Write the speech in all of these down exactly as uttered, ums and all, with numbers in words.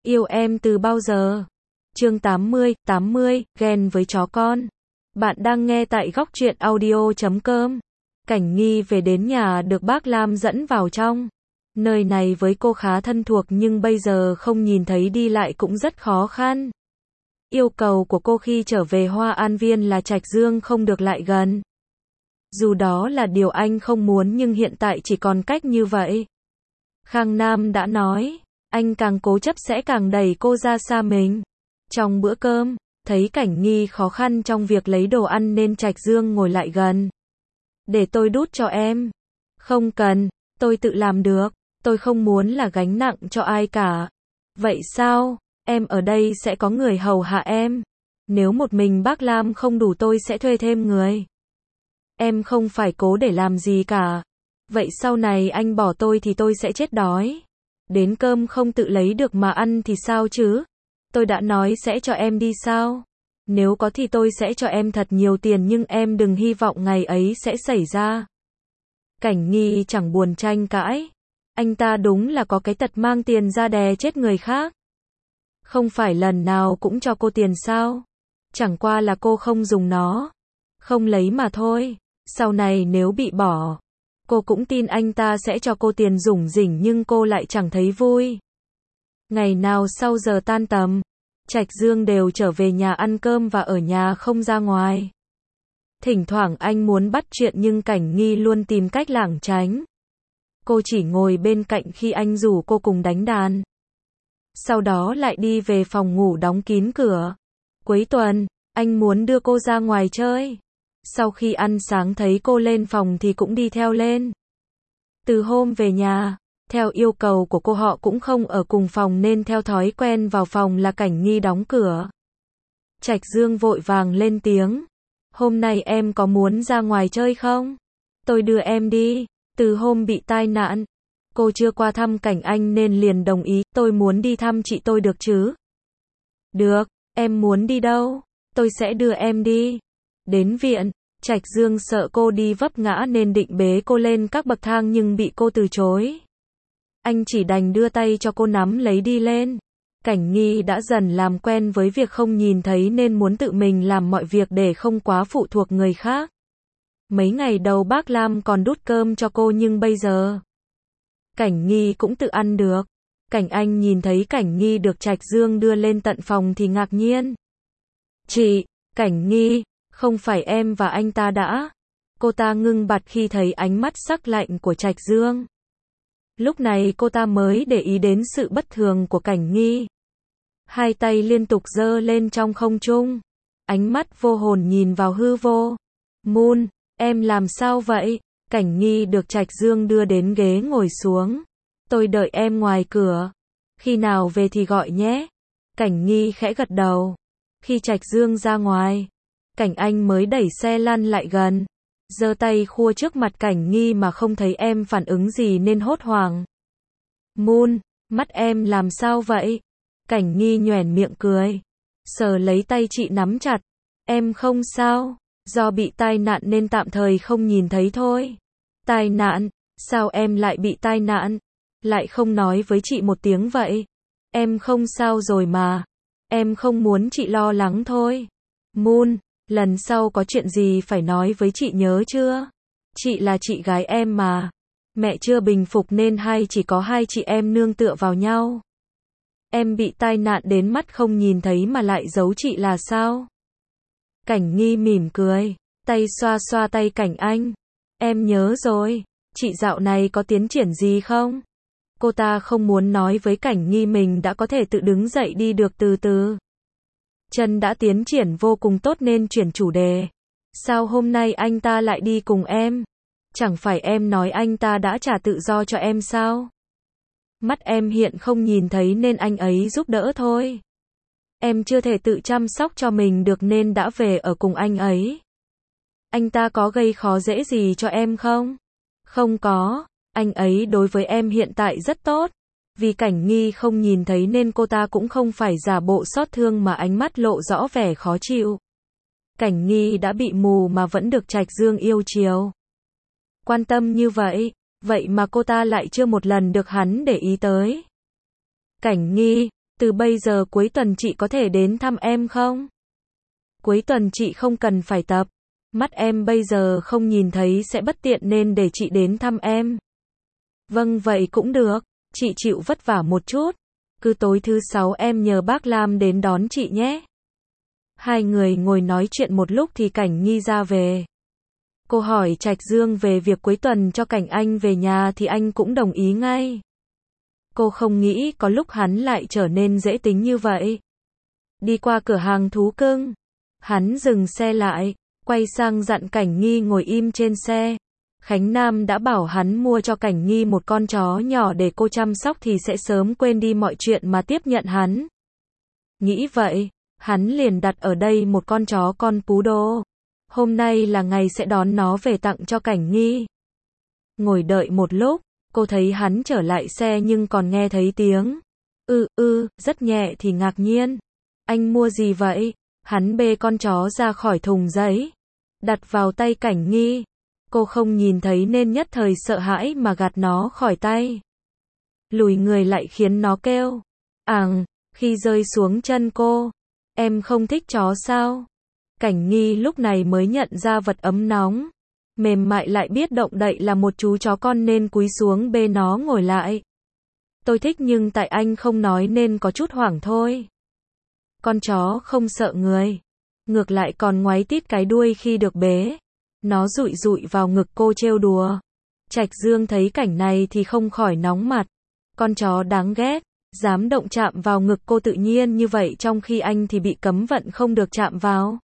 Yêu em từ bao giờ? Chương tám mươi, tám mươi, ghen với chó con. Bạn đang nghe tại góc truyện audio chấm com. Cảnh Nghi về đến nhà được bác Lam dẫn vào trong. Nơi này với cô khá thân thuộc nhưng bây giờ không nhìn thấy đi lại cũng rất khó khăn. Yêu cầu của cô khi trở về Hoa An Viên là Trạch Dương không được lại gần. Dù đó là điều anh không muốn nhưng hiện tại chỉ còn cách như vậy. Khang Nam đã nói, anh càng cố chấp sẽ càng đẩy cô ra xa mình. Trong bữa cơm, thấy Cảnh Nghi khó khăn trong việc lấy đồ ăn nên Trạch Dương ngồi lại gần. Để tôi đút cho em. Không cần, tôi tự làm được. Tôi không muốn là gánh nặng cho ai cả. Vậy sao? Em ở đây sẽ có người hầu hạ em. Nếu một mình bác Lam không đủ tôi sẽ thuê thêm người. Em không phải cố để làm gì cả. Vậy sau này anh bỏ tôi thì tôi sẽ chết đói. Đến cơm không tự lấy được mà ăn thì sao chứ? Tôi đã nói sẽ cho em đi sao? Nếu có thì tôi sẽ cho em thật nhiều tiền nhưng em đừng hy vọng ngày ấy sẽ xảy ra. Cảnh Nghi chẳng buồn tranh cãi. Anh ta đúng là có cái tật mang tiền ra đè chết người khác. Không phải lần nào cũng cho cô tiền sao? Chẳng qua là cô không dùng nó. Không lấy mà thôi. Sau này nếu bị bỏ, cô cũng tin anh ta sẽ cho cô tiền rủng rỉnh nhưng cô lại chẳng thấy vui. Ngày nào sau giờ tan tầm, Trạch Dương đều trở về nhà ăn cơm và ở nhà không ra ngoài. Thỉnh thoảng anh muốn bắt chuyện nhưng Cảnh Nghi luôn tìm cách lảng tránh. Cô chỉ ngồi bên cạnh khi anh rủ cô cùng đánh đàn. Sau đó lại đi về phòng ngủ đóng kín cửa. Cuối tuần, anh muốn đưa cô ra ngoài chơi. Sau khi ăn sáng thấy cô lên phòng thì cũng đi theo lên. Từ hôm về nhà, theo yêu cầu của cô họ cũng không ở cùng phòng nên theo thói quen vào phòng là Cảnh Nghi đóng cửa. Trạch Dương vội vàng lên tiếng. Hôm nay em có muốn ra ngoài chơi không? Tôi đưa em đi. Từ hôm bị tai nạn, cô chưa qua thăm Cảnh Anh nên liền đồng ý. Tôi muốn đi thăm chị tôi được chứ? Được, em muốn đi đâu? Tôi sẽ đưa em đi. Đến viện, Trạch Dương sợ cô đi vấp ngã nên định bế cô lên các bậc thang nhưng bị cô từ chối. Anh chỉ đành đưa tay cho cô nắm lấy đi lên. Cảnh Nghi đã dần làm quen với việc không nhìn thấy nên muốn tự mình làm mọi việc để không quá phụ thuộc người khác. Mấy ngày đầu bác Lam còn đút cơm cho cô nhưng bây giờ Cảnh Nghi cũng tự ăn được. Cảnh Anh nhìn thấy Cảnh Nghi được Trạch Dương đưa lên tận phòng thì ngạc nhiên. Chị, Cảnh Nghi, không phải em và anh ta đã? Cô ta ngưng bặt khi thấy ánh mắt sắc lạnh của Trạch Dương. Lúc này cô ta mới để ý đến sự bất thường của Cảnh Nghi. Hai tay liên tục giơ lên trong không trung. Ánh mắt vô hồn nhìn vào hư vô. Moon, em làm sao vậy? Cảnh Nghi được Trạch Dương đưa đến ghế ngồi xuống. Tôi đợi em ngoài cửa. Khi nào về thì gọi nhé. Cảnh Nghi khẽ gật đầu. Khi Trạch Dương ra ngoài, Cảnh Anh mới đẩy xe lăn lại gần. Giơ tay khua trước mặt Cảnh Nghi mà không thấy em phản ứng gì nên hốt hoảng. Moon, mắt em làm sao vậy? Cảnh Nghi nhoẻn miệng cười. Sờ lấy tay chị nắm chặt. Em không sao, do bị tai nạn nên tạm thời không nhìn thấy thôi. Tai nạn? Sao em lại bị tai nạn? Lại không nói với chị một tiếng vậy? Em không sao rồi mà. Em không muốn chị lo lắng thôi. Moon, lần sau có chuyện gì phải nói với chị nhớ chưa? Chị là chị gái em mà. Mẹ chưa bình phục nên hai chỉ có hai chị em nương tựa vào nhau. Em bị tai nạn đến mắt không nhìn thấy mà lại giấu chị là sao? Cảnh Nghi mỉm cười, tay xoa xoa tay Cảnh Anh. Em nhớ rồi, chị dạo này có tiến triển gì không? Cô ta không muốn nói với Cảnh Nghi mình đã có thể tự đứng dậy đi được từ từ. Chân đã tiến triển vô cùng tốt nên chuyển chủ đề. Sao hôm nay anh ta lại đi cùng em? Chẳng phải em nói anh ta đã trả tự do cho em sao? Mắt em hiện không nhìn thấy nên anh ấy giúp đỡ thôi. Em chưa thể tự chăm sóc cho mình được nên đã về ở cùng anh ấy. Anh ta có gây khó dễ gì cho em không? Không có, anh ấy đối với em hiện tại rất tốt. Vì Cảnh Nghi không nhìn thấy nên cô ta cũng không phải giả bộ xót thương mà ánh mắt lộ rõ vẻ khó chịu. Cảnh Nghi đã bị mù mà vẫn được Trạch Dương yêu chiều. Quan tâm như vậy, vậy mà cô ta lại chưa một lần được hắn để ý tới. Cảnh Nghi, Từ bây giờ cuối tuần chị có thể đến thăm em không? Cuối tuần chị không cần phải tập. Mắt em bây giờ không nhìn thấy sẽ bất tiện nên để chị đến thăm em. Vâng vậy cũng được, chị chịu vất vả một chút. Cứ tối thứ sáu em nhờ bác Lam đến đón chị nhé. Hai người ngồi nói chuyện một lúc thì Cảnh Nghi ra về. Cô hỏi Trạch Dương về việc cuối tuần cho Cảnh Anh về nhà thì anh cũng đồng ý ngay. Cô không nghĩ có lúc hắn lại trở nên dễ tính như vậy. Đi qua cửa hàng thú cưng, hắn dừng xe lại, quay sang dặn Cảnh Nghi ngồi im trên xe. Khánh Nam đã bảo hắn mua cho Cảnh Nghi một con chó nhỏ để cô chăm sóc thì sẽ sớm quên đi mọi chuyện mà tiếp nhận hắn. Nghĩ vậy, hắn liền đặt ở đây một con chó con poodle. Hôm nay là ngày sẽ đón nó về tặng cho Cảnh Nghi. Ngồi đợi một lúc, cô thấy hắn trở lại xe nhưng còn nghe thấy tiếng ư ư, rất nhẹ thì ngạc nhiên. Anh mua gì vậy? Hắn bê con chó ra khỏi thùng giấy, đặt vào tay Cảnh Nghi. Cô không nhìn thấy nên nhất thời sợ hãi mà gạt nó khỏi tay. Lùi người lại khiến nó kêu àng khi rơi xuống chân cô. Em không thích chó sao? Cảnh Nghi lúc này mới nhận ra vật ấm nóng, mềm mại lại biết động đậy là một chú chó con nên cúi xuống bê nó ngồi lại. Tôi thích nhưng tại anh không nói nên có chút hoảng thôi. Con chó không sợ người, ngược lại còn ngoáy tít cái đuôi khi được bế. Nó dụi dụi vào ngực cô trêu đùa. Trạch Dương thấy cảnh này thì không khỏi nóng mặt. Con chó đáng ghét, dám động chạm vào ngực cô tự nhiên như vậy trong khi anh thì bị cấm vận không được chạm vào.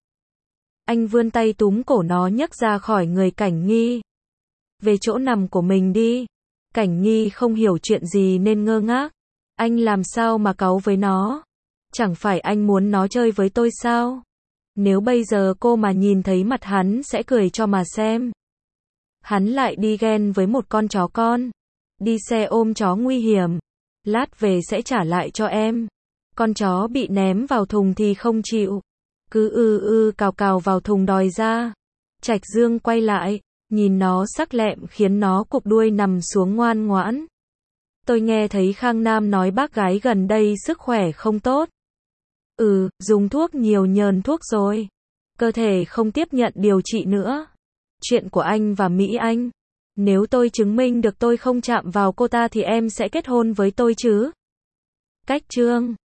Anh vươn tay túm cổ nó nhấc ra khỏi người Cảnh Nghi. Về chỗ nằm của mình đi. Cảnh Nghi không hiểu chuyện gì nên ngơ ngác. Anh làm sao mà cáu với nó? Chẳng phải anh muốn nó chơi với tôi sao? Nếu bây giờ cô mà nhìn thấy mặt hắn sẽ cười cho mà xem. Hắn lại đi ghen với một con chó con. Đi xe ôm chó nguy hiểm. Lát về sẽ trả lại cho em. Con chó bị ném vào thùng thì không chịu. Cứ ư ư cào cào vào thùng đòi ra. Trạch Dương quay lại, nhìn nó sắc lẹm khiến nó cụp đuôi nằm xuống ngoan ngoãn. Tôi nghe thấy Khang Nam nói bác gái gần đây sức khỏe không tốt. Ừ, dùng thuốc nhiều nhờn thuốc rồi. Cơ thể không tiếp nhận điều trị nữa. Chuyện của anh và Mỹ Anh. Nếu tôi chứng minh được tôi không chạm vào cô ta thì em sẽ kết hôn với tôi chứ? Cách chương